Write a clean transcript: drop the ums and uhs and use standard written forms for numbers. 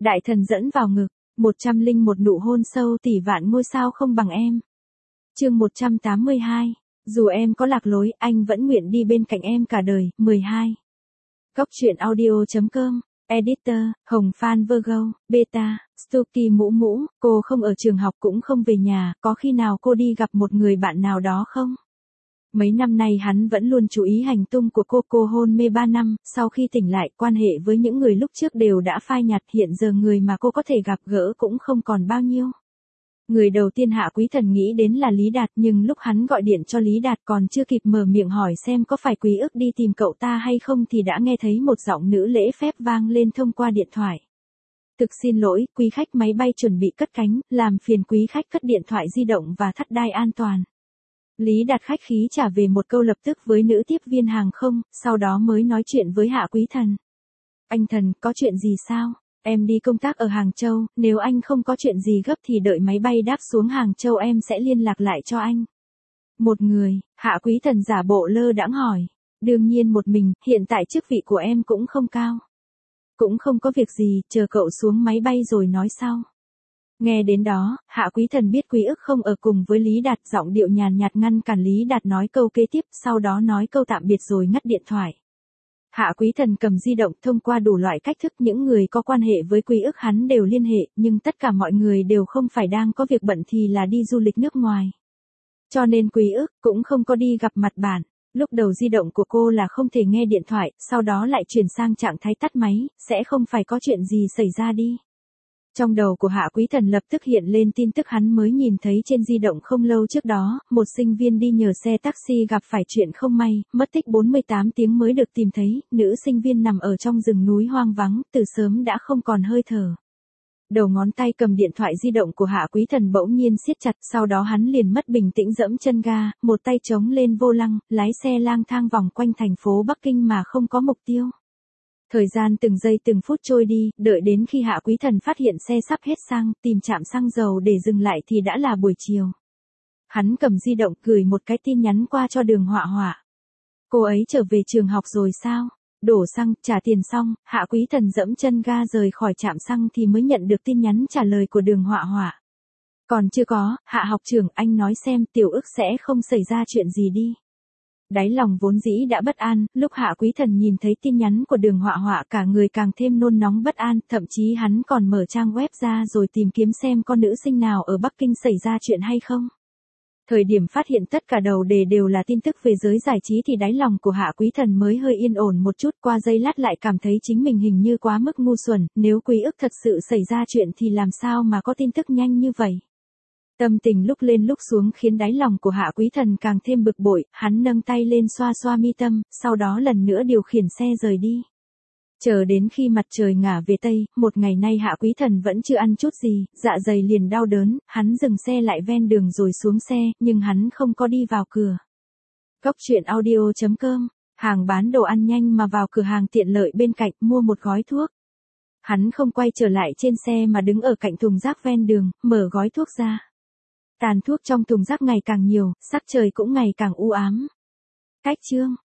Đại thần dẫn vào ngực, 101 nụ hôn sâu tỷ vạn ngôi sao không bằng em. Chương 182. Dù em có lạc lối, anh vẫn nguyện đi bên cạnh em cả đời. 12. Góc truyện audio.com. Editor, Hồng Phan Virgo, Beta, Stucky Mũ Mũ, cô không ở trường học cũng không về nhà, có khi nào cô đi gặp một người bạn nào đó không? Mấy năm nay hắn vẫn luôn chú ý hành tung của cô hôn mê 3 năm, sau khi tỉnh lại, quan hệ với những người lúc trước đều đã phai nhạt, hiện giờ người mà cô có thể gặp gỡ cũng không còn bao nhiêu. Người đầu tiên Hạ Quý Thần nghĩ đến là Lý Đạt, nhưng lúc hắn gọi điện cho Lý Đạt còn chưa kịp mở miệng hỏi xem có phải Quý Ức đi tìm cậu ta hay không thì đã nghe thấy một giọng nữ lễ phép vang lên thông qua điện thoại. Thực xin lỗi, quý khách, máy bay chuẩn bị cất cánh, làm phiền quý khách cất điện thoại di động và thắt đai an toàn. Lý Đạt khách khí trả về một câu lập tức với nữ tiếp viên hàng không, sau đó mới nói chuyện với Hạ Quý Thần. Anh Thần, có chuyện gì sao? Em đi công tác ở Hàng Châu, nếu anh không có chuyện gì gấp thì đợi máy bay đáp xuống Hàng Châu em sẽ liên lạc lại cho anh. Một người, Hạ Quý Thần giả bộ lơ đãng hỏi. Đương nhiên một mình, hiện tại chức vị của em cũng không cao. Cũng không có việc gì, chờ cậu xuống máy bay rồi nói sau. Nghe đến đó, Hạ Quý Thần biết Quý Ức không ở cùng với Lý Đạt, giọng điệu nhàn nhạt ngăn cản Lý Đạt nói câu kế tiếp, sau đó nói câu tạm biệt rồi ngắt điện thoại. Hạ Quý Thần cầm di động, thông qua đủ loại cách thức những người có quan hệ với Quý Ức hắn đều liên hệ, nhưng tất cả mọi người đều không phải đang có việc bận thì là đi du lịch nước ngoài. Cho nên Quý Ức cũng không có đi gặp mặt bạn. Lúc đầu di động của cô là không thể nghe điện thoại, sau đó lại chuyển sang trạng thái tắt máy, sẽ không phải có chuyện gì xảy ra đi. Trong đầu của Hạ Quý Thần lập tức hiện lên tin tức hắn mới nhìn thấy trên di động không lâu trước đó, một sinh viên đi nhờ xe taxi gặp phải chuyện không may, mất tích 48 tiếng mới được tìm thấy, nữ sinh viên nằm ở trong rừng núi hoang vắng, từ sớm đã không còn hơi thở. Đầu ngón tay cầm điện thoại di động của Hạ Quý Thần bỗng nhiên siết chặt, sau đó hắn liền mất bình tĩnh giẫm chân ga, một tay chống lên vô lăng, lái xe lang thang vòng quanh thành phố Bắc Kinh mà không có mục tiêu. Thời gian từng giây từng phút trôi đi, đợi đến khi Hạ Quý Thần phát hiện xe sắp hết xăng, tìm trạm xăng dầu để dừng lại thì đã là buổi chiều. Hắn cầm di động gửi một cái tin nhắn qua cho Đường Họa Họa. Cô ấy trở về trường học rồi sao? Đổ xăng, trả tiền xong, Hạ Quý Thần dẫm chân ga rời khỏi trạm xăng thì mới nhận được tin nhắn trả lời của Đường Họa Họa. Còn chưa có, Hạ học trưởng, anh nói xem Tiểu Ức sẽ không xảy ra chuyện gì đi. Đáy lòng vốn dĩ đã bất an, lúc Hạ Quý Thần nhìn thấy tin nhắn của Đường Họa Họa cả người càng thêm nôn nóng bất an, thậm chí hắn còn mở trang web ra rồi tìm kiếm xem có nữ sinh nào ở Bắc Kinh xảy ra chuyện hay không. Thời điểm phát hiện tất cả đầu đề đều là tin tức về giới giải trí thì đáy lòng của Hạ Quý Thần mới hơi yên ổn một chút, qua giây lát lại cảm thấy chính mình hình như quá mức ngu xuẩn, nếu Quý Ức thật sự xảy ra chuyện thì làm sao mà có tin tức nhanh như vậy. Tâm tình lúc lên lúc xuống khiến đáy lòng của Hạ Quý Thần càng thêm bực bội, hắn nâng tay lên xoa xoa mi tâm, sau đó lần nữa điều khiển xe rời đi. Chờ đến khi mặt trời ngả về Tây, một ngày nay Hạ Quý Thần vẫn chưa ăn chút gì, dạ dày liền đau đớn, hắn dừng xe lại ven đường rồi xuống xe, nhưng hắn không có đi vào cửa. Góc truyện audio.com, hàng bán đồ ăn nhanh mà vào cửa hàng tiện lợi bên cạnh mua một gói thuốc. Hắn không quay trở lại trên xe mà đứng ở cạnh thùng rác ven đường, mở gói thuốc ra. Tàn thuốc trong thùng rác ngày càng nhiều, sắc trời cũng ngày càng u ám. Cách chương